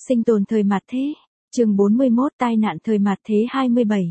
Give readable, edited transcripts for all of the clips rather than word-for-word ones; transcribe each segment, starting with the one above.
Sinh tồn thời mạt thế. Chương 41 tai nạn thời mạt thế 27.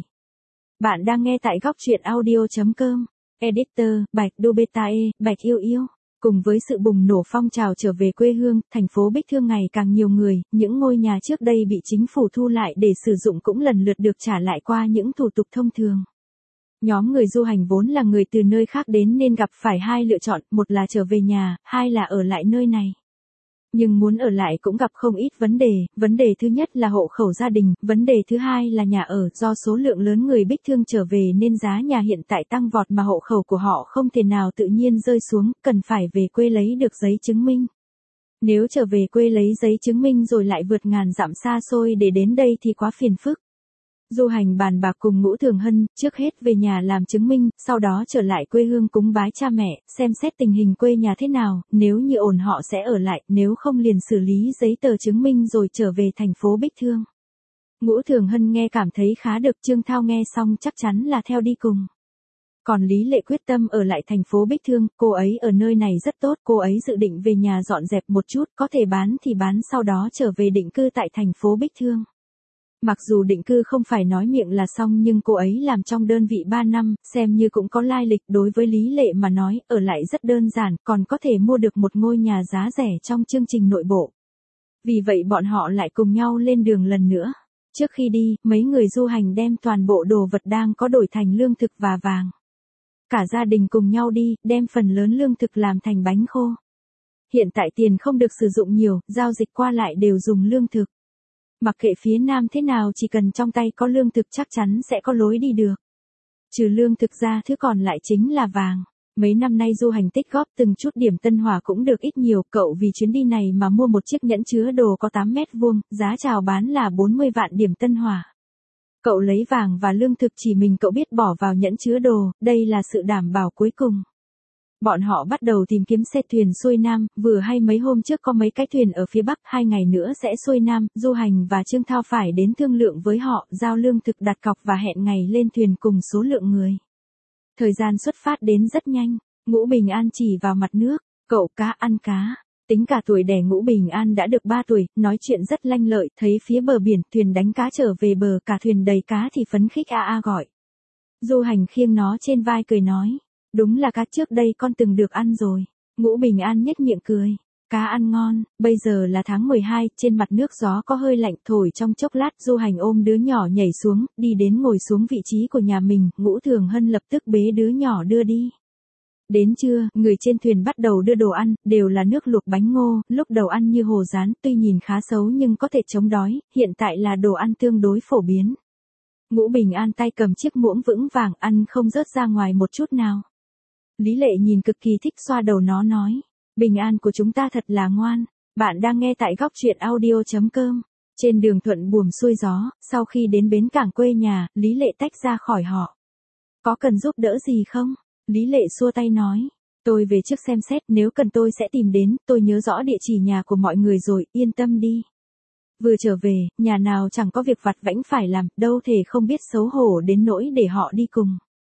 Bạn đang nghe tại góc truyện audio.com. Editor, Bạch Đô Beta E, Bạch Yêu Yêu. Cùng với sự bùng nổ phong trào trở về quê hương, thành phố Bích Thương ngày càng nhiều người, những ngôi nhà trước đây bị chính phủ thu lại để sử dụng cũng lần lượt được trả lại qua những thủ tục thông thường. Nhóm người du hành vốn là người từ nơi khác đến nên gặp phải hai lựa chọn, một là trở về nhà, hai là ở lại nơi này. Nhưng muốn ở lại cũng gặp không ít vấn đề thứ nhất là hộ khẩu gia đình, vấn đề thứ hai là nhà ở, do số lượng lớn người Bích Thương trở về nên giá nhà hiện tại tăng vọt mà hộ khẩu của họ không thể nào tự nhiên rơi xuống, cần phải về quê lấy được giấy chứng minh. Nếu trở về quê lấy giấy chứng minh rồi lại vượt ngàn dặm xa xôi để đến đây thì quá phiền phức. Du hành bàn bạc cùng Ngũ Thường Hân, trước hết về nhà làm chứng minh, sau đó trở lại quê hương cúng bái cha mẹ, xem xét tình hình quê nhà thế nào, nếu như ổn họ sẽ ở lại, nếu không liền xử lý giấy tờ chứng minh rồi trở về thành phố Bích Thương. Ngũ Thường Hân nghe cảm thấy khá được, Trương Thao nghe xong chắc chắn là theo đi cùng. Còn Lý Lệ quyết tâm ở lại thành phố Bích Thương, cô ấy ở nơi này rất tốt, cô ấy dự định về nhà dọn dẹp một chút, có thể bán thì bán sau đó trở về định cư tại thành phố Bích Thương. Mặc dù định cư không phải nói miệng là xong nhưng cô ấy làm trong đơn vị 3 năm, xem như cũng có lai lịch. Đối với Lý Lệ mà nói, ở lại rất đơn giản, còn có thể mua được một ngôi nhà giá rẻ trong chương trình nội bộ. Vì vậy bọn họ lại cùng nhau lên đường lần nữa. Trước khi đi, mấy người du hành đem toàn bộ đồ vật đang có đổi thành lương thực và vàng. Cả gia đình cùng nhau đi, đem phần lớn lương thực làm thành bánh khô. Hiện tại tiền không được sử dụng nhiều, giao dịch qua lại đều dùng lương thực. Mặc kệ phía Nam thế nào chỉ cần trong tay có lương thực chắc chắn sẽ có lối đi được. Trừ lương thực ra thứ còn lại chính là vàng. Mấy năm nay du hành tích góp từng chút điểm tân hỏa cũng được ít nhiều, cậu vì chuyến đi này mà mua một chiếc nhẫn chứa đồ có 8 mét vuông, giá chào bán là 40 vạn điểm tân hỏa. Cậu lấy vàng và lương thực chỉ mình cậu biết bỏ vào nhẫn chứa đồ, đây là sự đảm bảo cuối cùng. Bọn họ bắt đầu tìm kiếm xe thuyền xuôi Nam, vừa hay mấy hôm trước có mấy cái thuyền ở phía Bắc, 2 ngày nữa sẽ xuôi Nam, du hành và Trương Thao phải đến thương lượng với họ, giao lương thực đặt cọc và hẹn ngày lên thuyền cùng số lượng người. Thời gian xuất phát đến rất nhanh, Ngũ Bình An chỉ vào mặt nước, cậu cá ăn cá. Tính cả tuổi đẻ Ngũ Bình An đã được 3 tuổi, nói chuyện rất lanh lợi, thấy phía bờ biển, thuyền đánh cá trở về bờ, cả thuyền đầy cá thì phấn khích a gọi. Du hành khiêng nó trên vai cười nói. Đúng là cá trước đây con từng được ăn rồi. Ngũ Bình An nhếch miệng cười. Cá ăn ngon, bây giờ là tháng 12, trên mặt nước gió có hơi lạnh thổi trong chốc lát du hành ôm đứa nhỏ nhảy xuống, đi đến ngồi xuống vị trí của nhà mình, Ngũ Thường Hân lập tức bế đứa nhỏ đưa đi. Đến trưa, người trên thuyền bắt đầu đưa đồ ăn, đều là nước luộc bánh ngô, lúc đầu ăn như hồ rán, tuy nhìn khá xấu nhưng có thể chống đói, hiện tại là đồ ăn tương đối phổ biến. Ngũ Bình An tay cầm chiếc muỗng vững vàng ăn không rớt ra ngoài một chút nào. Lý Lệ nhìn cực kỳ thích xoa đầu nó nói. Bình An của chúng ta thật là ngoan. Bạn đang nghe tại góc truyện audio.com. Trên đường thuận buồm xuôi gió, sau khi đến bến cảng quê nhà, Lý Lệ tách ra khỏi họ. Có cần giúp đỡ gì không? Lý Lệ xua tay nói. Tôi về trước xem xét, nếu cần tôi sẽ tìm đến, tôi nhớ rõ địa chỉ nhà của mọi người rồi, yên tâm đi. Vừa trở về, nhà nào chẳng có việc vặt vãnh phải làm, đâu thể không biết xấu hổ đến nỗi để họ đi cùng.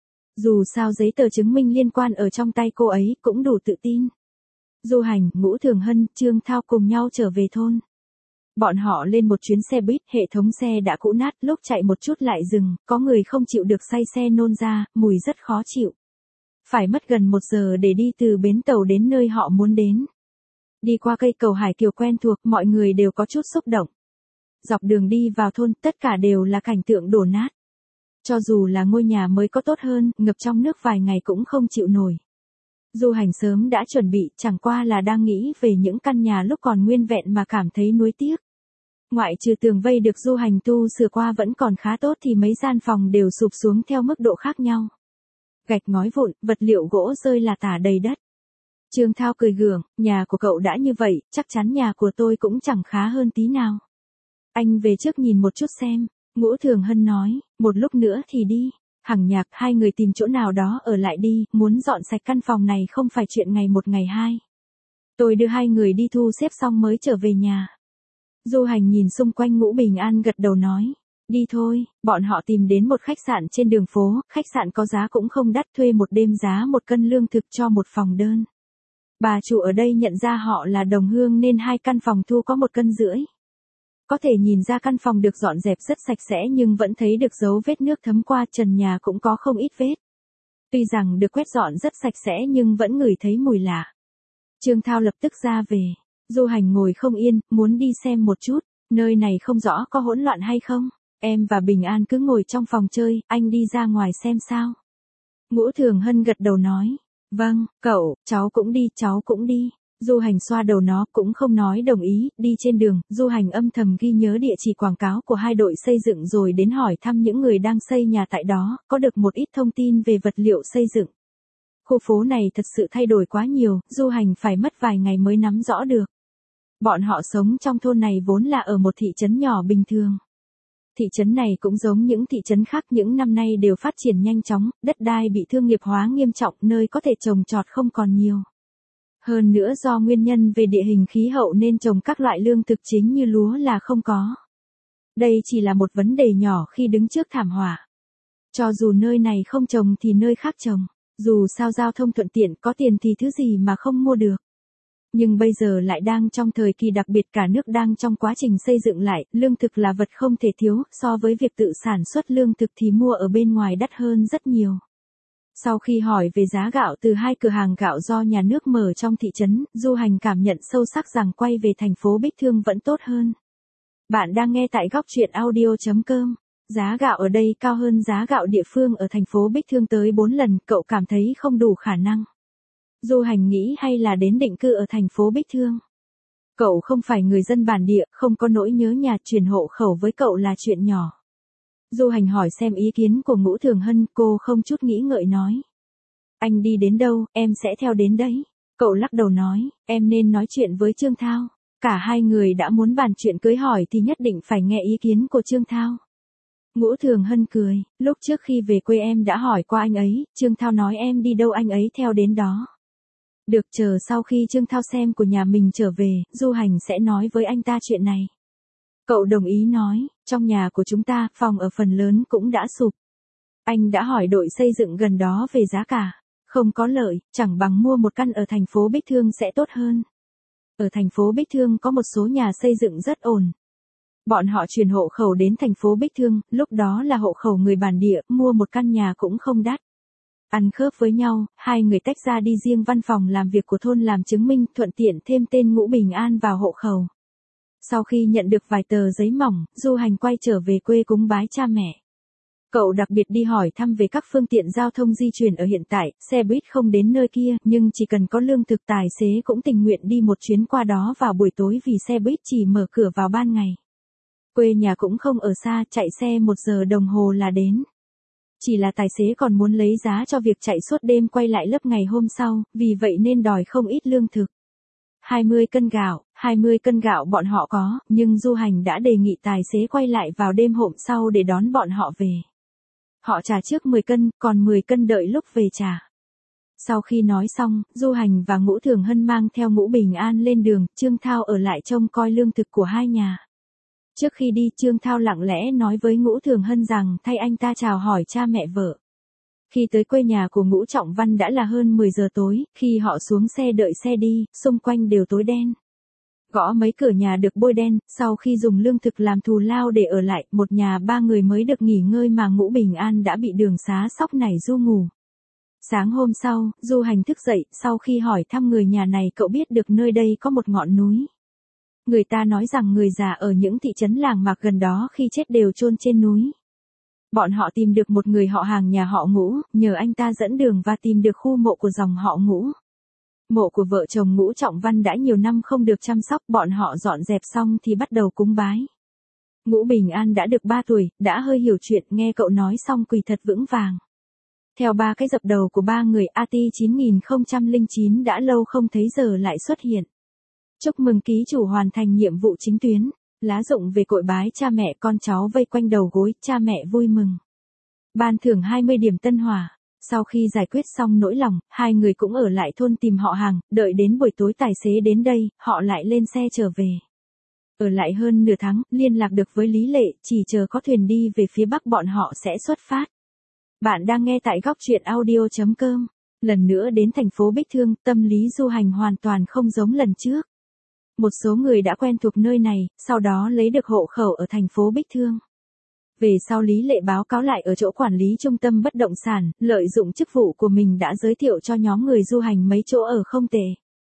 Dù sao giấy tờ chứng minh liên quan ở trong tay cô ấy cũng đủ tự tin. Du hành, Ngũ Thường Hân, Trương Thao cùng nhau trở về thôn. Bọn họ lên một chuyến xe buýt, hệ thống xe đã cũ nát, lúc chạy một chút lại dừng, có người không chịu được say xe nôn ra, mùi rất khó chịu. Phải mất gần 1 giờ để đi từ bến tàu đến nơi họ muốn đến. Đi qua cây cầu Hải Kiều quen thuộc, mọi người đều có chút xúc động. Dọc đường đi vào thôn, tất cả đều là cảnh tượng đổ nát. Cho dù là ngôi nhà mới có tốt hơn, ngập trong nước vài ngày cũng không chịu nổi. Du hành sớm đã chuẩn bị, chẳng qua là đang nghĩ về những căn nhà lúc còn nguyên vẹn mà cảm thấy nuối tiếc. Ngoại trừ tường vây được du hành tu sửa qua vẫn còn khá tốt thì mấy gian phòng đều sụp xuống theo mức độ khác nhau. Gạch ngói vụn, vật liệu gỗ rơi là tả đầy đất. Trương Thao cười gượng, nhà của cậu đã như vậy, chắc chắn nhà của tôi cũng chẳng khá hơn tí nào. Anh về trước nhìn một chút xem. Ngũ Thường Hân nói, một lúc nữa thì đi. Hằng Nhạc, hai người tìm chỗ nào đó ở lại đi, muốn dọn sạch căn phòng này không phải chuyện ngày một ngày hai. Tôi đưa hai người đi thu xếp xong mới trở về nhà. Du hành nhìn xung quanh Ngũ Bình An gật đầu nói, đi thôi, bọn họ tìm đến một khách sạn trên đường phố, khách sạn có giá cũng không đắt, thuê một đêm giá 1 cân lương thực cho một phòng đơn. Bà chủ ở đây nhận ra họ là đồng hương nên 2 căn phòng thu có 1,5 cân. có thể nhìn ra căn phòng được dọn dẹp rất sạch sẽ nhưng vẫn thấy được dấu vết nước thấm qua, trần nhà cũng có không ít vết. Tuy rằng được quét dọn rất sạch sẽ nhưng vẫn ngửi thấy mùi lạ. Trương Thao lập tức ra về. Du Hành ngồi không yên, muốn đi xem một chút, nơi này không rõ có hỗn loạn hay không. Em và Bình An cứ ngồi trong phòng chơi, anh đi ra ngoài xem sao. Ngũ Thường Hân gật đầu nói. Vâng, cậu, cháu cũng đi. Du Hành xoa đầu nó, cũng không nói đồng ý. Đi trên đường, Du Hành âm thầm ghi nhớ địa chỉ quảng cáo của hai đội xây dựng rồi đến hỏi thăm những người đang xây nhà tại đó, có được một ít thông tin về vật liệu xây dựng. Khu phố này thật sự thay đổi quá nhiều, Du Hành phải mất vài ngày mới nắm rõ được. Bọn họ sống trong thôn này vốn là ở một thị trấn nhỏ bình thường. Thị trấn này cũng giống những thị trấn khác những năm nay đều phát triển nhanh chóng, đất đai bị thương nghiệp hóa nghiêm trọng, nơi có thể trồng trọt không còn nhiều. Hơn nữa do nguyên nhân về địa hình khí hậu nên trồng các loại lương thực chính như lúa là không có. Đây chỉ là một vấn đề nhỏ khi đứng trước thảm họa. Cho dù nơi này không trồng thì nơi khác trồng, dù sao giao thông thuận tiện, có tiền thì thứ gì mà không mua được. Nhưng bây giờ lại đang trong thời kỳ đặc biệt, cả nước đang trong quá trình xây dựng lại, lương thực là vật không thể thiếu, so với việc tự sản xuất lương thực thì mua ở bên ngoài đắt hơn rất nhiều. Sau khi hỏi về giá gạo từ hai cửa hàng gạo do nhà nước mở trong thị trấn, Du Hành cảm nhận sâu sắc rằng quay về thành phố Bích Thương vẫn tốt hơn. Bạn đang nghe tại góc truyện audio.com. Giá gạo ở đây cao hơn giá gạo địa phương ở thành phố Bích Thương tới 4 lần, cậu cảm thấy không đủ khả năng. Du Hành nghĩ hay là đến định cư ở thành phố Bích Thương. Cậu không phải người dân bản địa, không có nỗi nhớ nhà, chuyển hộ khẩu với cậu là chuyện nhỏ. Du Hành hỏi xem ý kiến của Ngũ Thường Hân, cô không chút nghĩ ngợi nói. Anh đi đến đâu, em sẽ theo đến đấy. Cậu lắc đầu nói, em nên nói chuyện với Trương Thao. Cả hai người đã muốn bàn chuyện cưới hỏi thì nhất định phải nghe ý kiến của Trương Thao. Ngũ Thường Hân cười, lúc trước khi về quê em đã hỏi qua anh ấy, Trương Thao nói em đi đâu anh ấy theo đến đó. Được, chờ sau khi Trương Thao xem của nhà mình trở về, Du Hành sẽ nói với anh ta chuyện này. Cậu đồng ý nói, trong nhà của chúng ta, phòng ở phần lớn cũng đã sụp. Anh đã hỏi đội xây dựng gần đó về giá cả. Không có lợi, chẳng bằng mua một căn ở thành phố Bích Thương sẽ tốt hơn. Ở thành phố Bích Thương có một số nhà xây dựng rất ổn. Bọn họ chuyển hộ khẩu đến thành phố Bích Thương, lúc đó là hộ khẩu người bản địa, mua một căn nhà cũng không đắt. Ăn khớp với nhau, hai người tách ra đi riêng văn phòng làm việc của thôn làm chứng minh, thuận tiện thêm tên Ngũ Bình An vào hộ khẩu. Sau khi nhận được vài tờ giấy mỏng, Du Hành quay trở về quê cúng bái cha mẹ. Cậu đặc biệt đi hỏi thăm về các phương tiện giao thông di chuyển ở hiện tại, xe buýt không đến nơi kia, nhưng chỉ cần có lương thực tài xế cũng tình nguyện đi một chuyến qua đó vào buổi tối vì xe buýt chỉ mở cửa vào ban ngày. Quê nhà cũng không ở xa, chạy xe 1 giờ đồng hồ là đến. Chỉ là tài xế còn muốn lấy giá cho việc chạy suốt đêm quay lại lớp ngày hôm sau, vì vậy nên đòi không ít lương thực. 20 cân gạo bọn họ có, nhưng Du Hành đã đề nghị tài xế quay lại vào đêm hôm sau để đón bọn họ về. Họ trả trước 10 cân, còn 10 cân đợi lúc về trả. Sau khi nói xong, Du Hành và Ngũ Thường Hân mang theo Ngũ Bình An lên đường, Trương Thao ở lại trông coi lương thực của hai nhà. Trước khi đi, Trương Thao lặng lẽ nói với Ngũ Thường Hân rằng thay anh ta chào hỏi cha mẹ vợ. Khi tới quê nhà của Ngũ Trọng Văn đã là hơn 10 giờ tối, khi họ xuống xe đợi xe đi, xung quanh đều tối đen. Gõ mấy cửa nhà được bôi đen, sau khi dùng lương thực làm thù lao để ở lại, một nhà 3 người mới được nghỉ ngơi mà Ngũ Bình An đã bị đường xá sóc nảy ru ngủ. Sáng hôm sau, Du Hành thức dậy, sau khi hỏi thăm người nhà này cậu biết được nơi đây có một ngọn núi. Người ta nói rằng người già ở những thị trấn làng mạc gần đó khi chết đều chôn trên núi. Bọn họ tìm được một người họ hàng nhà họ Ngũ, nhờ anh ta dẫn đường và tìm được khu mộ của dòng họ Ngũ. Mộ của vợ chồng Ngũ Trọng Văn đã nhiều năm không được chăm sóc, bọn họ dọn dẹp xong thì bắt đầu cúng bái. Ngũ Bình An đã được 3 tuổi, đã hơi hiểu chuyện, nghe cậu nói xong quỳ thật vững vàng. Theo 3 cái dập đầu của 3 người, AT 9009 đã lâu không thấy giờ lại xuất hiện. Chúc mừng ký chủ hoàn thành nhiệm vụ chính tuyến. Lá rụng về cội bái cha mẹ, con cháu vây quanh đầu gối, cha mẹ vui mừng. Ban thưởng 20 điểm tân hỏa. Sau khi giải quyết xong nỗi lòng, hai người cũng ở lại thôn tìm họ hàng, đợi đến buổi tối tài xế đến đây, họ lại lên xe trở về. Ở lại hơn nửa tháng, liên lạc được với Lý Lệ, chỉ chờ có thuyền đi về phía Bắc bọn họ sẽ xuất phát. Bạn đang nghe tại góc truyện audio.com. Lần nữa đến thành phố Bích Thương, tâm lý Du Hành hoàn toàn không giống lần trước. Một số người đã quen thuộc nơi này, sau đó lấy được hộ khẩu ở thành phố Bích Thương. Về sau Lý Lệ báo cáo lại ở chỗ quản lý trung tâm bất động sản, lợi dụng chức vụ của mình đã giới thiệu cho nhóm người du hành mấy chỗ ở không tệ.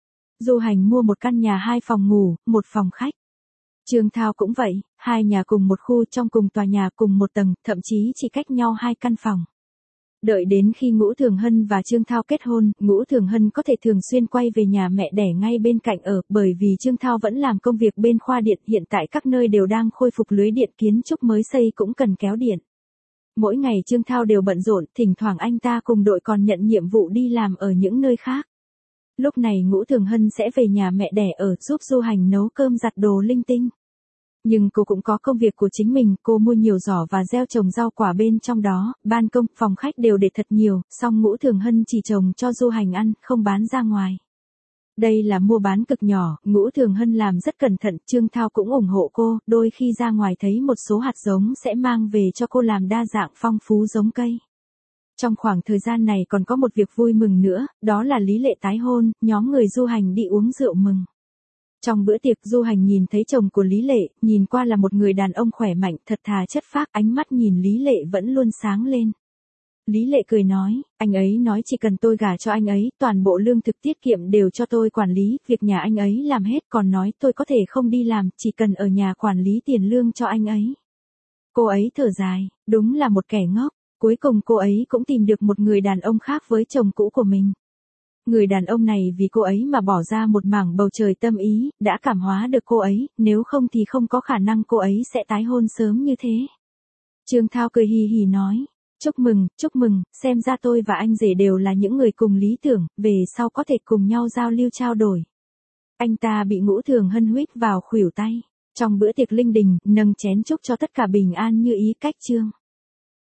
Du hành mua một căn nhà 2 phòng ngủ, 1 phòng khách. Trương Thao cũng vậy, 2 nhà cùng một khu trong cùng tòa nhà cùng một tầng, thậm chí chỉ cách nhau 2 căn phòng. Đợi đến khi Ngũ Thường Hân và Trương Thao kết hôn, Ngũ Thường Hân có thể thường xuyên quay về nhà mẹ đẻ ngay bên cạnh ở, bởi vì Trương Thao vẫn làm công việc bên khoa điện, hiện tại các nơi đều đang khôi phục lưới điện, kiến trúc mới xây cũng cần kéo điện. Mỗi ngày Trương Thao đều bận rộn, thỉnh thoảng anh ta cùng đội còn nhận nhiệm vụ đi làm ở những nơi khác. Lúc này Ngũ Thường Hân sẽ về nhà mẹ đẻ ở, giúp du hành nấu cơm giặt đồ linh tinh. Nhưng cô cũng có công việc của chính mình, cô mua nhiều giỏ và gieo trồng rau quả bên trong đó, ban công, phòng khách đều để thật nhiều, song Ngũ Thường Hân chỉ trồng cho du hành ăn, không bán ra ngoài. Đây là mua bán cực nhỏ, Ngũ Thường Hân làm rất cẩn thận, Trương Thao cũng ủng hộ cô, đôi khi ra ngoài thấy một số hạt giống sẽ mang về cho cô làm đa dạng phong phú giống cây. Trong khoảng thời gian này còn có một việc vui mừng nữa, đó là Lý Lệ tái hôn, nhóm người du hành đi uống rượu mừng. Trong bữa tiệc du hành nhìn thấy chồng của Lý Lệ, nhìn qua là một người đàn ông khỏe mạnh, thật thà chất phác, ánh mắt nhìn Lý Lệ vẫn luôn sáng lên. Lý Lệ cười nói, anh ấy nói chỉ cần tôi gả cho anh ấy, toàn bộ lương thực tiết kiệm đều cho tôi quản lý, việc nhà anh ấy làm hết, còn nói tôi có thể không đi làm, chỉ cần ở nhà quản lý tiền lương cho anh ấy. Cô ấy thở dài, đúng là một kẻ ngốc, cuối cùng cô ấy cũng tìm được một người đàn ông khác với chồng cũ của mình. Người đàn ông này vì cô ấy mà bỏ ra một mảng bầu trời tâm ý, đã cảm hóa được cô ấy, nếu không thì không có khả năng cô ấy sẽ tái hôn sớm như thế. Trương Thao cười hì hì nói, chúc mừng, xem ra tôi và anh rể đều là những người cùng lý tưởng, về sau có thể cùng nhau giao lưu trao đổi. Anh ta bị Ngũ Thường Hân huých vào khuỷu tay. Trong bữa tiệc linh đình, nâng chén chúc cho tất cả bình an như ý cách chương.